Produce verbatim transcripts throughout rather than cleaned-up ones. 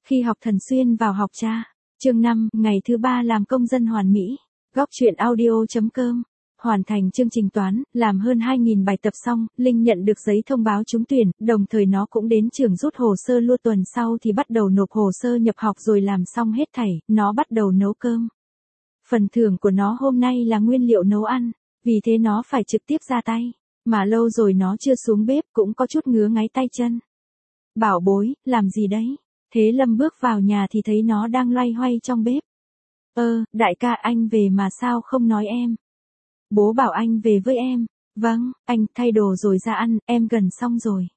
Khi học thần xuyên vào học cha. Chương năm, ngày thứ ba làm công dân hoàn mỹ. Góc truyện audio.com. Hoàn thành chương trình toán, làm hơn hai nghìn bài tập xong, Linh nhận được giấy thông báo trúng tuyển, đồng thời nó cũng đến trường rút hồ sơ luôn. Tuần sau thì bắt đầu nộp hồ sơ nhập học rồi làm xong hết thảy, nó bắt đầu nấu cơm. Phần thưởng của nó hôm nay là nguyên liệu nấu ăn, vì thế nó phải trực tiếp ra tay, mà lâu rồi nó chưa xuống bếp cũng có chút ngứa ngáy tay chân. Bảo bối, làm gì đấy? Thế Lâm bước vào nhà thì thấy nó đang loay hoay trong bếp. Ơ, đại ca anh về mà sao không nói em? Bố bảo anh về với em. Vâng, anh thay đồ rồi ra ăn, em gần xong rồi.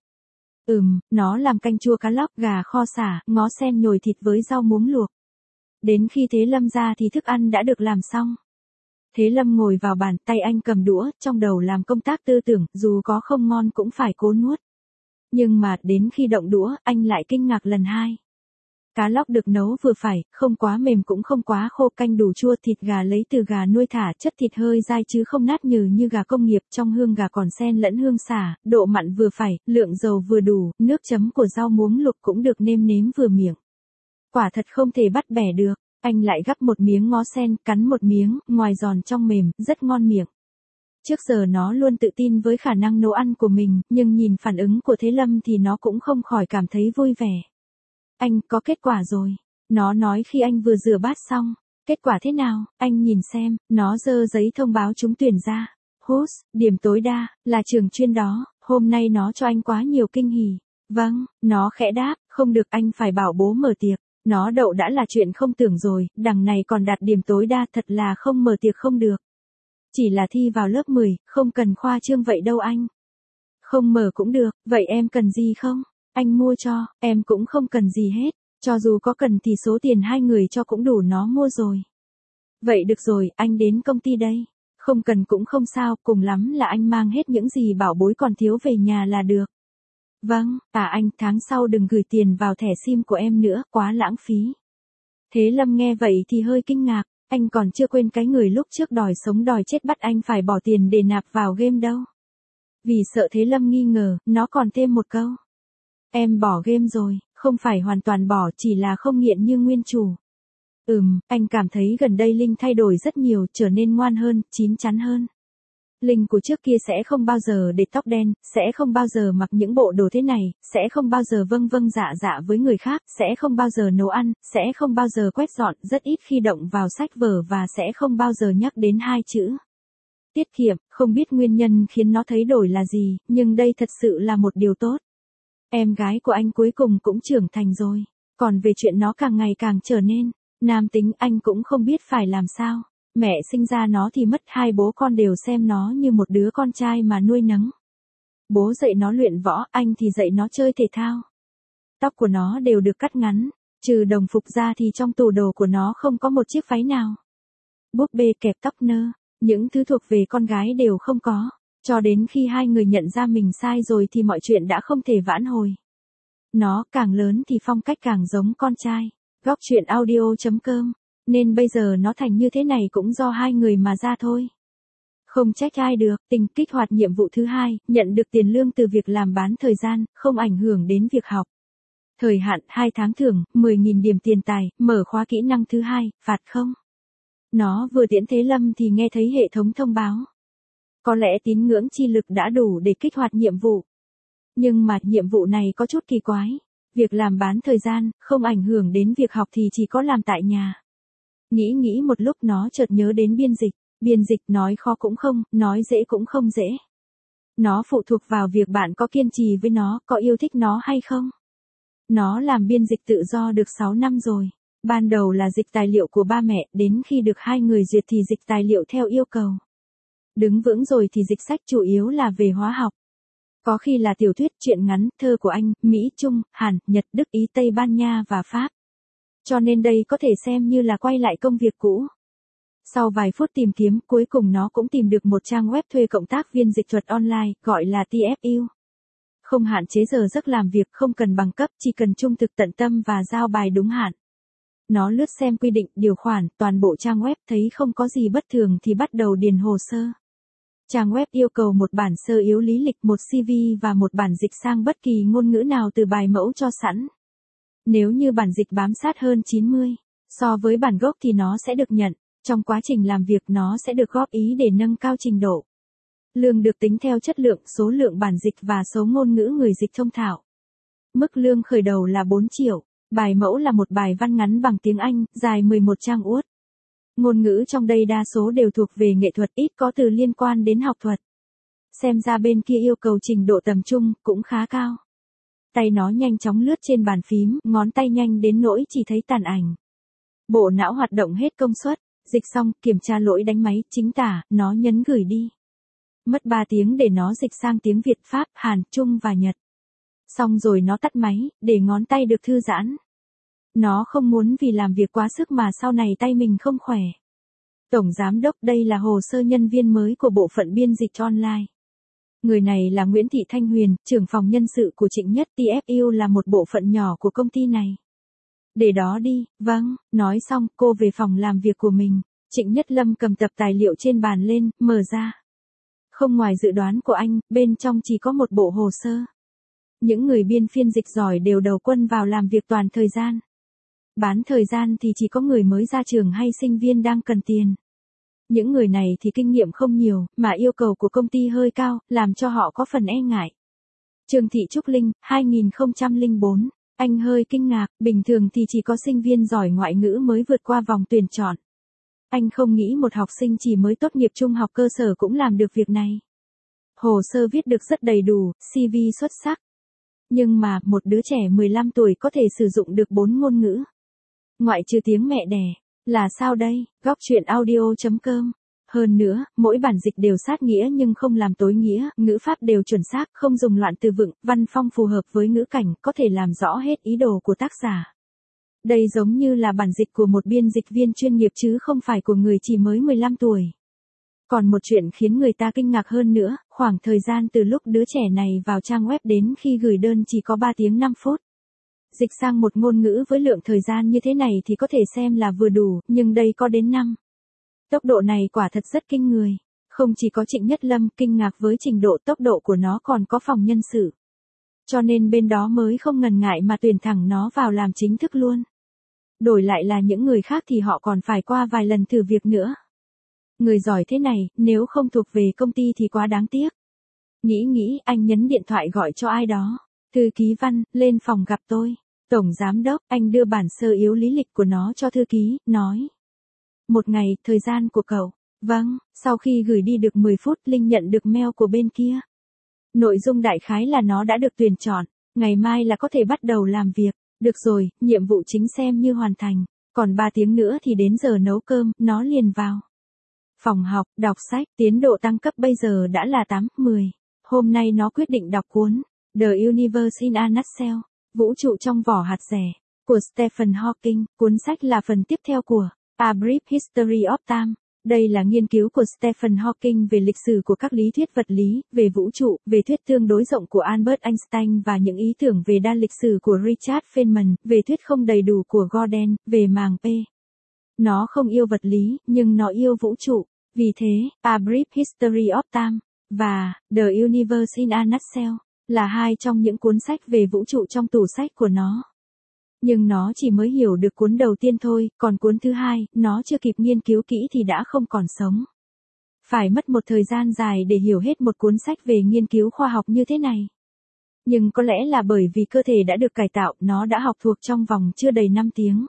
Ừm, nó làm canh chua cá lóc, gà kho sả, ngó sen nhồi thịt với rau muống luộc. Đến khi Thế Lâm ra thì thức ăn đã được làm xong. Thế Lâm ngồi vào bàn, tay anh cầm đũa, trong đầu làm công tác tư tưởng, dù có không ngon cũng phải cố nuốt. Nhưng mà, đến khi động đũa, anh lại kinh ngạc lần hai. Cá lóc được nấu vừa phải, không quá mềm cũng không quá khô, canh đủ chua, thịt gà lấy từ gà nuôi thả, chất thịt hơi dai chứ không nát nhừ như gà công nghiệp, trong hương gà còn xen lẫn hương xả, độ mặn vừa phải, lượng dầu vừa đủ, nước chấm của rau muống luộc cũng được nêm nếm vừa miệng. Quả thật không thể bắt bẻ được, anh lại gắp một miếng ngó sen, cắn một miếng, ngoài giòn trong mềm, rất ngon miệng. Trước giờ nó luôn tự tin với khả năng nấu ăn của mình, nhưng nhìn phản ứng của Thế Lâm thì nó cũng không khỏi cảm thấy vui vẻ. Anh, có kết quả rồi. Nó nói khi anh vừa rửa bát xong. Kết quả thế nào, anh nhìn xem, nó giơ giấy thông báo trúng tuyển ra. Hút, điểm tối đa, là trường chuyên đó, hôm nay nó cho anh quá nhiều kinh hỉ. Vâng, nó khẽ đáp, không được, anh phải bảo bố mở tiệc. Nó đậu đã là chuyện không tưởng rồi, đằng này còn đạt điểm tối đa, thật là không mở tiệc không được. Chỉ là thi vào lớp mười, không cần khoa trương vậy đâu anh. Không mở cũng được, vậy em cần gì không? Anh mua cho, em cũng không cần gì hết, cho dù có cần thì số tiền hai người cho cũng đủ nó mua rồi. Vậy được rồi, anh đến công ty đây. Không cần cũng không sao, cùng lắm là anh mang hết những gì bảo bối còn thiếu về nhà là được. Vâng, à anh, tháng sau đừng gửi tiền vào thẻ sim của em nữa, quá lãng phí. Thế Lâm nghe vậy thì hơi kinh ngạc, anh còn chưa quên cái người lúc trước đòi sống đòi chết bắt anh phải bỏ tiền để nạp vào game đâu. Vì sợ Thế Lâm nghi ngờ, nó còn thêm một câu. Em bỏ game rồi, không phải hoàn toàn bỏ, chỉ là không nghiện như nguyên chủ. Ừm, anh cảm thấy gần đây Linh thay đổi rất nhiều, trở nên ngoan hơn, chín chắn hơn. Linh của trước kia sẽ không bao giờ để tóc đen, sẽ không bao giờ mặc những bộ đồ thế này, sẽ không bao giờ vâng vâng dạ dạ với người khác, sẽ không bao giờ nấu ăn, sẽ không bao giờ quét dọn, rất ít khi động vào sách vở và sẽ không bao giờ nhắc đến hai chữ tiết kiệm. Không biết nguyên nhân khiến nó thấy đổi là gì, nhưng đây thật sự là một điều tốt. Em gái của anh cuối cùng cũng trưởng thành rồi, còn về chuyện nó càng ngày càng trở nên nam tính, anh cũng không biết phải làm sao. Mẹ sinh ra nó thì mất, hai bố con đều xem nó như một đứa con trai mà nuôi nấng. Bố dạy nó luyện võ, anh thì dạy nó chơi thể thao. Tóc của nó đều được cắt ngắn, trừ đồng phục ra thì trong tủ đồ của nó không có một chiếc váy nào. Búp bê kẹp tóc nơ, những thứ thuộc về con gái đều không có. Cho đến khi hai người nhận ra mình sai rồi thì mọi chuyện đã không thể vãn hồi. Nó càng lớn thì phong cách càng giống con trai. Góc truyện audio.com. Nên bây giờ nó thành như thế này cũng do hai người mà ra thôi. Không trách ai được, tình kích hoạt nhiệm vụ thứ hai, nhận được tiền lương từ việc làm bán thời gian, không ảnh hưởng đến việc học. Thời hạn hai tháng thưởng, mười nghìn điểm tiền tài, mở khóa kỹ năng thứ hai, phạt không. Nó vừa tiễn Thế Lâm thì nghe thấy hệ thống thông báo. Có lẽ tín ngưỡng chi lực đã đủ để kích hoạt nhiệm vụ. Nhưng mà nhiệm vụ này có chút kỳ quái. Việc làm bán thời gian, không ảnh hưởng đến việc học thì chỉ có làm tại nhà. Nghĩ nghĩ một lúc nó chợt nhớ đến biên dịch. Biên dịch nói khó cũng không, nói dễ cũng không dễ. Nó phụ thuộc vào việc bạn có kiên trì với nó, có yêu thích nó hay không. Nó làm biên dịch tự do được sáu năm rồi. Ban đầu là dịch tài liệu của ba mẹ, đến khi được hai người duyệt thì dịch tài liệu theo yêu cầu. Đứng vững rồi thì dịch sách chủ yếu là về hóa học. Có khi là tiểu thuyết, truyện ngắn, thơ của Anh, Mỹ, Trung, Hàn, Nhật, Đức, Ý, Tây Ban Nha và Pháp. Cho nên đây có thể xem như là quay lại công việc cũ. Sau vài phút tìm kiếm, cuối cùng nó cũng tìm được một trang web thuê cộng tác viên dịch thuật online, gọi là tê ép u. Không hạn chế giờ giấc làm việc, không cần bằng cấp, chỉ cần trung thực tận tâm và giao bài đúng hạn. Nó lướt xem quy định, điều khoản, toàn bộ trang web, thấy không có gì bất thường thì bắt đầu điền hồ sơ. Trang web yêu cầu một bản sơ yếu lý lịch, một xê vê và một bản dịch sang bất kỳ ngôn ngữ nào từ bài mẫu cho sẵn. Nếu như bản dịch bám sát hơn chín mươi so với bản gốc thì nó sẽ được nhận. Trong quá trình làm việc nó sẽ được góp ý để nâng cao trình độ. Lương được tính theo chất lượng, số lượng bản dịch và số ngôn ngữ người dịch thông thạo. Mức lương khởi đầu là bốn triệu. Bài mẫu là một bài văn ngắn bằng tiếng Anh, dài mười một trang uất. Ngôn ngữ trong đây đa số đều thuộc về nghệ thuật, ít có từ liên quan đến học thuật. Xem ra bên kia yêu cầu trình độ tầm trung, cũng khá cao. Tay nó nhanh chóng lướt trên bàn phím, ngón tay nhanh đến nỗi chỉ thấy tàn ảnh. Bộ não hoạt động hết công suất, dịch xong, kiểm tra lỗi đánh máy, chính tả, nó nhấn gửi đi. Mất ba tiếng để nó dịch sang tiếng Việt, Pháp, Hàn, Trung và Nhật. Xong rồi nó tắt máy, để ngón tay được thư giãn. Nó không muốn vì làm việc quá sức mà sau này tay mình không khỏe. Tổng Giám đốc, đây là hồ sơ nhân viên mới của bộ phận biên dịch online. Người này là Nguyễn Thị Thanh Huyền, trưởng phòng nhân sự của Trịnh Nhất, tê ép u là một bộ phận nhỏ của công ty này. Để đó đi, vâng, nói xong cô về phòng làm việc của mình. Trịnh Nhất Lâm cầm tập tài liệu trên bàn lên, mở ra. Không ngoài dự đoán của anh, bên trong chỉ có một bộ hồ sơ. Những người biên phiên dịch giỏi đều đầu quân vào làm việc toàn thời gian. Bán thời gian thì chỉ có người mới ra trường hay sinh viên đang cần tiền. Những người này thì kinh nghiệm không nhiều, mà yêu cầu của công ty hơi cao, làm cho họ có phần e ngại. Trương Thị Trúc Linh, hai nghìn không trăm lẻ bốn. Anh hơi kinh ngạc, bình thường thì chỉ có sinh viên giỏi ngoại ngữ mới vượt qua vòng tuyển chọn. Anh không nghĩ một học sinh chỉ mới tốt nghiệp trung học cơ sở cũng làm được việc này. Hồ sơ viết được rất đầy đủ, xê vê xuất sắc. Nhưng mà, một đứa trẻ mười lăm tuổi có thể sử dụng được bốn ngôn ngữ. Ngoại trừ tiếng mẹ đẻ. Là sao đây? Góc truyện audio chấm com. Hơn nữa, mỗi bản dịch đều sát nghĩa nhưng không làm tối nghĩa, ngữ pháp đều chuẩn xác, không dùng loạn từ vựng, văn phong phù hợp với ngữ cảnh, có thể làm rõ hết ý đồ của tác giả. Đây giống như là bản dịch của một biên dịch viên chuyên nghiệp chứ không phải của người chỉ mới mười lăm tuổi. Còn một chuyện khiến người ta kinh ngạc hơn nữa, khoảng thời gian từ lúc đứa trẻ này vào trang web đến khi gửi đơn chỉ có ba tiếng năm phút. Dịch sang một ngôn ngữ với lượng thời gian như thế này thì có thể xem là vừa đủ, nhưng đây có đến năm. Tốc độ này quả thật rất kinh người. Không chỉ có Trịnh Nhất Lâm kinh ngạc với trình độ tốc độ của nó, còn có phòng nhân sự. Cho nên bên đó mới không ngần ngại mà tuyển thẳng nó vào làm chính thức luôn. Đổi lại là những người khác thì họ còn phải qua vài lần thử việc nữa. Người giỏi thế này, nếu không thuộc về công ty thì quá đáng tiếc. Nghĩ nghĩ, anh nhấn điện thoại gọi cho ai đó. Thư ký Văn, lên phòng gặp tôi. Tổng Giám đốc, anh đưa bản sơ yếu lý lịch của nó cho thư ký, nói. Một ngày, thời gian của cậu. Vâng, sau khi gửi đi được mười phút, Linh nhận được mail của bên kia. Nội dung đại khái là nó đã được tuyển chọn, ngày mai là có thể bắt đầu làm việc. Được rồi, nhiệm vụ chính xem như hoàn thành. Còn ba tiếng nữa thì đến giờ nấu cơm, nó liền vào. Phòng học, đọc sách, tiến độ tăng cấp bây giờ đã là tám, mười. Hôm nay nó quyết định đọc cuốn The Universe in a Nutshell, Vũ trụ trong vỏ hạt dẻ, của Stephen Hawking. Cuốn sách là phần tiếp theo của A Brief History of Time. Đây là nghiên cứu của Stephen Hawking về lịch sử của các lý thuyết vật lý, về vũ trụ, về thuyết tương đối rộng của Albert Einstein và những ý tưởng về đa lịch sử của Richard Feynman, về thuyết không đầy đủ của Gordon, về màng P. Nó không yêu vật lý, nhưng nó yêu vũ trụ. Vì thế, A Brief History of Time và The Universe in a Nutshell là hai trong những cuốn sách về vũ trụ trong tủ sách của nó. Nhưng nó chỉ mới hiểu được cuốn đầu tiên thôi, còn cuốn thứ hai, nó chưa kịp nghiên cứu kỹ thì đã không còn sống. Phải mất một thời gian dài để hiểu hết một cuốn sách về nghiên cứu khoa học như thế này. Nhưng có lẽ là bởi vì cơ thể đã được cải tạo, nó đã học thuộc trong vòng chưa đầy năm tiếng.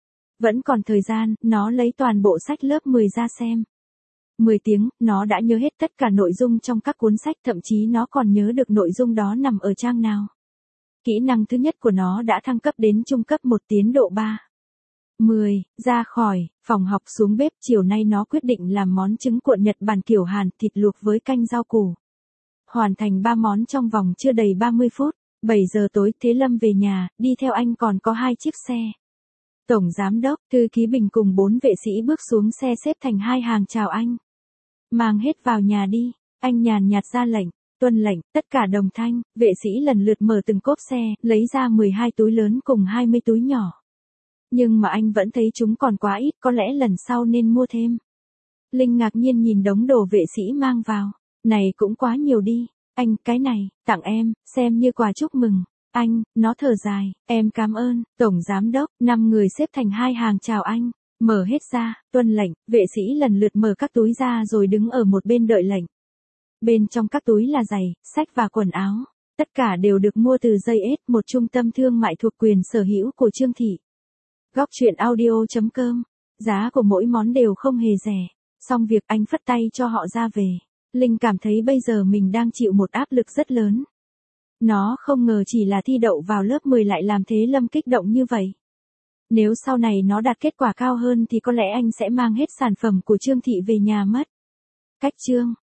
Vẫn còn thời gian, nó lấy toàn bộ sách lớp mười ra xem. mười tiếng, nó đã nhớ hết tất cả nội dung trong các cuốn sách, thậm chí nó còn nhớ được nội dung đó nằm ở trang nào. Kỹ năng thứ nhất của nó đã thăng cấp đến trung cấp một, tiến độ ba. mười. Ra khỏi phòng học xuống bếp, chiều nay nó quyết định làm món trứng cuộn Nhật Bản kiểu Hàn, thịt luộc với canh rau củ. Hoàn thành ba món trong vòng chưa đầy ba mươi phút. bảy giờ tối, Thế Lâm về nhà, đi theo anh còn có hai chiếc xe. Tổng Giám đốc, thư ký Bình cùng bốn vệ sĩ bước xuống xe xếp thành hai hàng chào anh. Mang hết vào nhà đi, anh nhàn nhạt ra lệnh. Tuân lệnh, tất cả đồng thanh, vệ sĩ lần lượt mở từng cốp xe, lấy ra mười hai túi lớn cùng hai mươi túi nhỏ. Nhưng mà anh vẫn thấy chúng còn quá ít, có lẽ lần sau nên mua thêm. Linh ngạc nhiên nhìn đống đồ vệ sĩ mang vào. Này cũng quá nhiều đi. Anh, cái này, tặng em, xem như quà chúc mừng. Anh, nó thở dài, em cảm ơn, Tổng Giám Đốc, năm người xếp thành hai hàng chào anh. Mở hết ra, tuân lệnh, vệ sĩ lần lượt mở các túi ra rồi đứng ở một bên đợi lệnh. Bên trong các túi là giày, sách và quần áo. Tất cả đều được mua từ Dây ét, một trung tâm thương mại thuộc quyền sở hữu của Trương Thị. Góc chuyện audio chấm com. Giá của mỗi món đều không hề rẻ. Xong việc anh phất tay cho họ ra về. Linh cảm thấy bây giờ mình đang chịu một áp lực rất lớn. Nó không ngờ chỉ là thi đậu vào lớp mười lại làm Thế Lâm kích động như vậy. Nếu sau này nó đạt kết quả cao hơn thì có lẽ anh sẽ mang hết sản phẩm của Trương Thị về nhà mất. Cách chương